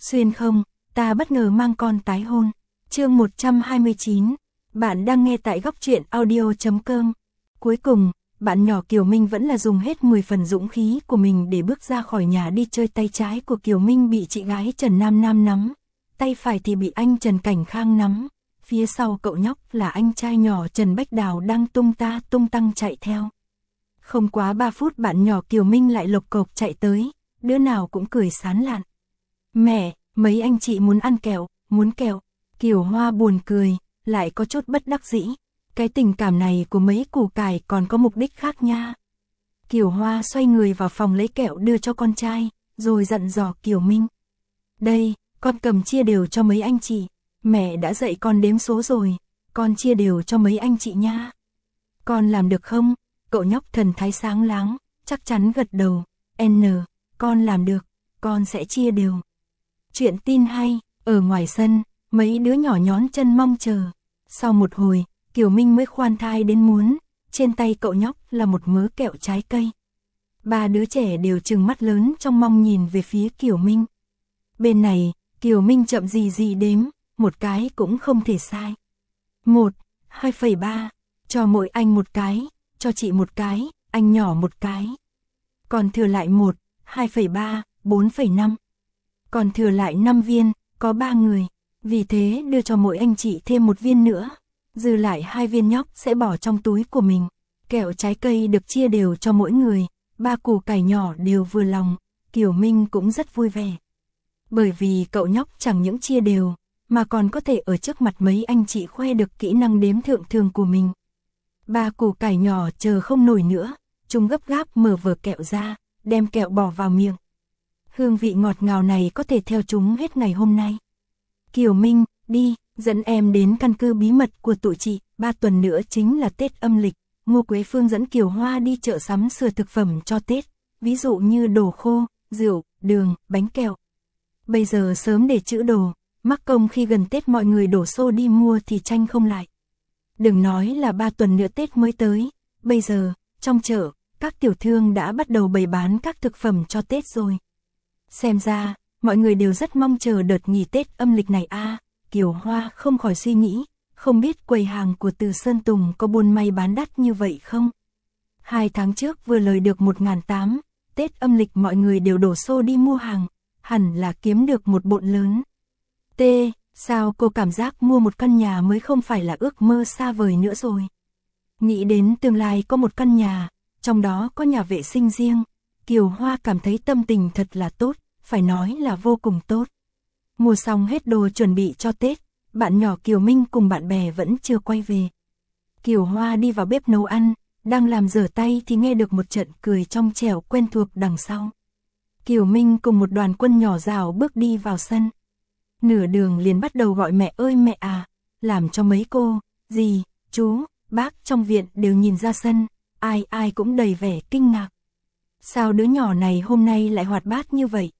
Xuyên không, ta bất ngờ mang con tái hôn. Chương 129. Bạn đang nghe tại góc truyện audio.com. Cuối cùng, bạn nhỏ Kiều Minh vẫn là dùng hết 10 phần dũng khí của mình để bước ra khỏi nhà đi chơi. Tay trái của Kiều Minh bị chị gái Trần Nam Nam nắm, tay phải thì bị anh Trần Cảnh Khang nắm. Phía sau cậu nhóc là anh trai nhỏ Trần Bách Đào đang tung tăng chạy theo. Không quá 3 phút bạn nhỏ Kiều Minh lại lộc cộc chạy tới, đứa nào cũng cười sán lạn. Mẹ, mấy anh chị muốn ăn kẹo, muốn kẹo. Kiều Hoa buồn cười, lại có chút bất đắc dĩ. Cái tình cảm này của mấy củ cải còn có mục đích khác nha. Kiều Hoa xoay người vào phòng lấy kẹo đưa cho con trai, rồi dặn dò Kiều Minh. Đây, con cầm chia đều cho mấy anh chị. Mẹ đã dạy con đếm số rồi, con chia đều cho mấy anh chị nha. Con làm được không? Cậu nhóc thần thái sáng láng, chắc chắn gật đầu. Con làm được, con sẽ chia đều. Chuyện tin hay, ở ngoài sân, mấy đứa nhỏ nhón chân mong chờ. Sau một hồi, Kiều Minh mới khoan thai đến muốn, trên tay cậu nhóc là một mớ kẹo trái cây. 3 đứa trẻ đều trừng mắt lớn trong mong nhìn về phía Kiều Minh. Bên này, Kiều Minh chậm gì đếm, một cái cũng không thể sai. 1, 2,3, cho mỗi anh một cái, cho chị một cái, anh nhỏ một cái. Còn thừa lại 1, 2,3, 4,5. Còn thừa lại 5 viên, có 3 người, vì thế đưa cho mỗi anh chị thêm 1 viên nữa. Dư lại 2 viên nhóc sẽ bỏ trong túi của mình. Kẹo trái cây được chia đều cho mỗi người, 3 củ cải nhỏ đều vừa lòng, Kiều Minh cũng rất vui vẻ. Bởi vì cậu nhóc chẳng những chia đều, mà còn có thể ở trước mặt mấy anh chị khoe được kỹ năng đếm thượng thường của mình. 3 củ cải nhỏ chờ không nổi nữa, chúng gấp gáp mở vở kẹo ra, đem kẹo bỏ vào miệng. Hương vị ngọt ngào này có thể theo chúng hết ngày hôm nay. Kiều Minh, đi, dẫn em đến căn cứ bí mật của tụi chị, 3 tuần nữa chính là Tết âm lịch. Ngô Quế Phương dẫn Kiều Hoa đi chợ sắm sửa thực phẩm cho Tết, ví dụ như đồ khô, rượu, đường, bánh kẹo. Bây giờ sớm để trữ đồ, mắc công khi gần Tết mọi người đổ xô đi mua thì tranh không lại. Đừng nói là 3 tuần nữa Tết mới tới, bây giờ, trong chợ, các tiểu thương đã bắt đầu bày bán các thực phẩm cho Tết rồi. Xem ra, mọi người đều rất mong chờ đợt nghỉ Tết âm lịch này a. Kiều Hoa không khỏi suy nghĩ, không biết quầy hàng của Từ Sơn Tùng có buôn may bán đắt như vậy không? 2 tháng trước vừa lời được 1.800, Tết âm lịch mọi người đều đổ xô đi mua hàng, hẳn là kiếm được một bộn lớn. Sao cô cảm giác mua một căn nhà mới không phải là ước mơ xa vời nữa rồi? Nghĩ đến tương lai có một căn nhà, trong đó có nhà vệ sinh riêng, Kiều Hoa cảm thấy tâm tình thật là tốt, phải nói là vô cùng tốt. Mua xong hết đồ chuẩn bị cho Tết, bạn nhỏ Kiều Minh cùng bạn bè vẫn chưa quay về. Kiều Hoa đi vào bếp nấu ăn, đang làm rửa tay thì nghe được một trận cười trong trẻo quen thuộc đằng sau. Kiều Minh cùng một đoàn quân nhỏ rào bước đi vào sân. Nửa đường liền bắt đầu gọi mẹ ơi mẹ à, làm cho mấy cô, dì, chú, bác trong viện đều nhìn ra sân, ai cũng đầy vẻ kinh ngạc. Sao đứa nhỏ này hôm nay lại hoạt bát như vậy?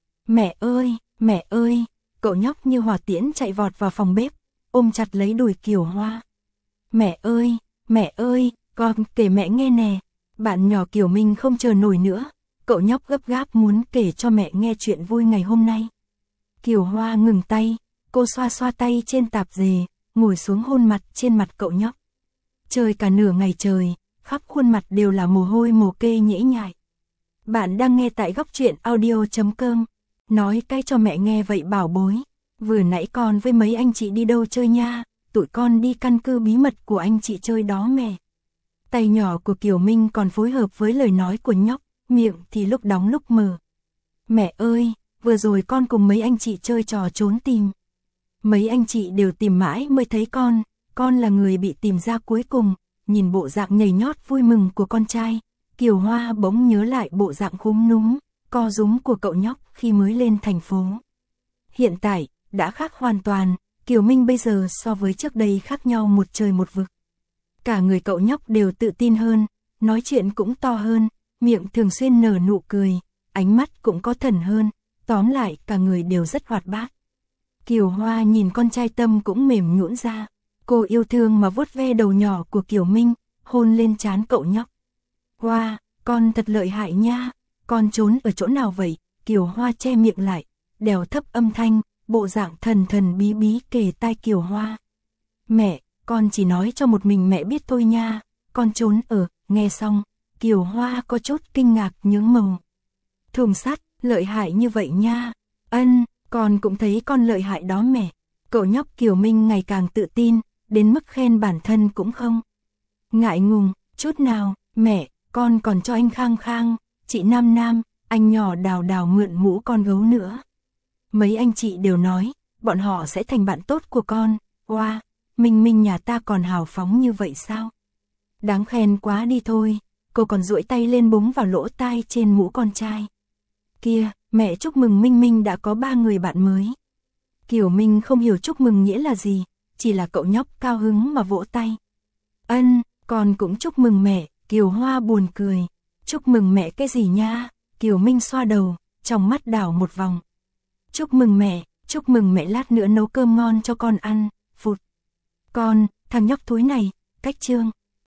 Mẹ ơi, cậu nhóc như hỏa tiễn chạy vọt vào phòng bếp, ôm chặt lấy đùi Kiều Hoa. Mẹ ơi, con kể mẹ nghe nè. Bạn nhỏ Kiều Minh không chờ nổi nữa, cậu nhóc gấp gáp muốn kể cho mẹ nghe chuyện vui ngày hôm nay. Kiều Hoa ngừng tay, cô xoa tay trên tạp dề, ngồi xuống hôn mặt trên mặt cậu nhóc. Chơi cả nửa ngày trời, khắp khuôn mặt đều là mồ hôi mồ kê nhễ nhại. Bạn đang nghe tại góc truyện audio.com. Nói cái cho mẹ nghe vậy bảo bối. Vừa nãy con với mấy anh chị đi đâu chơi nha, tụi con đi căn cứ bí mật của anh chị chơi đó mẹ. Tay nhỏ của Kiều Minh còn phối hợp với lời nói của nhóc, miệng thì lúc đóng lúc mở. Mẹ ơi, vừa rồi con cùng mấy anh chị chơi trò trốn tìm. Mấy anh chị đều tìm mãi mới thấy con là người bị tìm ra cuối cùng. Nhìn bộ dạng nhảy nhót vui mừng của con trai, Kiều Hoa bỗng nhớ lại bộ dạng khúm núm, co rúm của cậu nhóc khi mới lên thành phố. Hiện tại, đã khác hoàn toàn, Kiều Minh bây giờ so với trước đây khác nhau một trời một vực. Cả người cậu nhóc đều tự tin hơn, nói chuyện cũng to hơn, miệng thường xuyên nở nụ cười, ánh mắt cũng có thần hơn, tóm lại cả người đều rất hoạt bát. Kiều Hoa nhìn con trai tâm cũng mềm nhũn ra, cô yêu thương mà vuốt ve đầu nhỏ của Kiều Minh, hôn lên trán cậu nhóc. Hoa, con thật lợi hại nha, con trốn ở chỗ nào vậy? Kiều Hoa che miệng lại, đèo thấp âm thanh, bộ dạng thần thần bí bí kề tai Kiều Hoa. Mẹ, con chỉ nói cho một mình mẹ biết thôi nha, con trốn ở, nghe xong, Kiều Hoa có chút kinh ngạc nhướng mồm. Thùng sắt, lợi hại như vậy nha. Ân, con cũng thấy con lợi hại đó mẹ. Cậu nhóc Kiều Minh ngày càng tự tin, đến mức khen bản thân cũng không ngại ngùng, chút nào. Mẹ, con còn cho anh Khang Khang, chị Nam Nam, anh nhỏ Đào Đào mượn mũ con gấu nữa. Mấy anh chị đều nói, bọn họ sẽ thành bạn tốt của con. Wow, Minh Minh nhà ta còn hào phóng như vậy sao? Đáng khen quá đi thôi. Cô còn duỗi tay lên búng vào lỗ tai trên mũ con trai. Kia, mẹ chúc mừng Minh Minh đã có 3 người bạn mới. Kiều Minh không hiểu chúc mừng nghĩa là gì, chỉ là cậu nhóc cao hứng mà vỗ tay. Ân, con cũng chúc mừng mẹ. Kiều Hoa buồn cười. Chúc mừng mẹ cái gì nha? Kiều Minh xoa đầu, trong mắt đảo một vòng. Chúc mừng mẹ lát nữa nấu cơm ngon cho con ăn. Phụt. Con, thằng nhóc thối này, cách chương.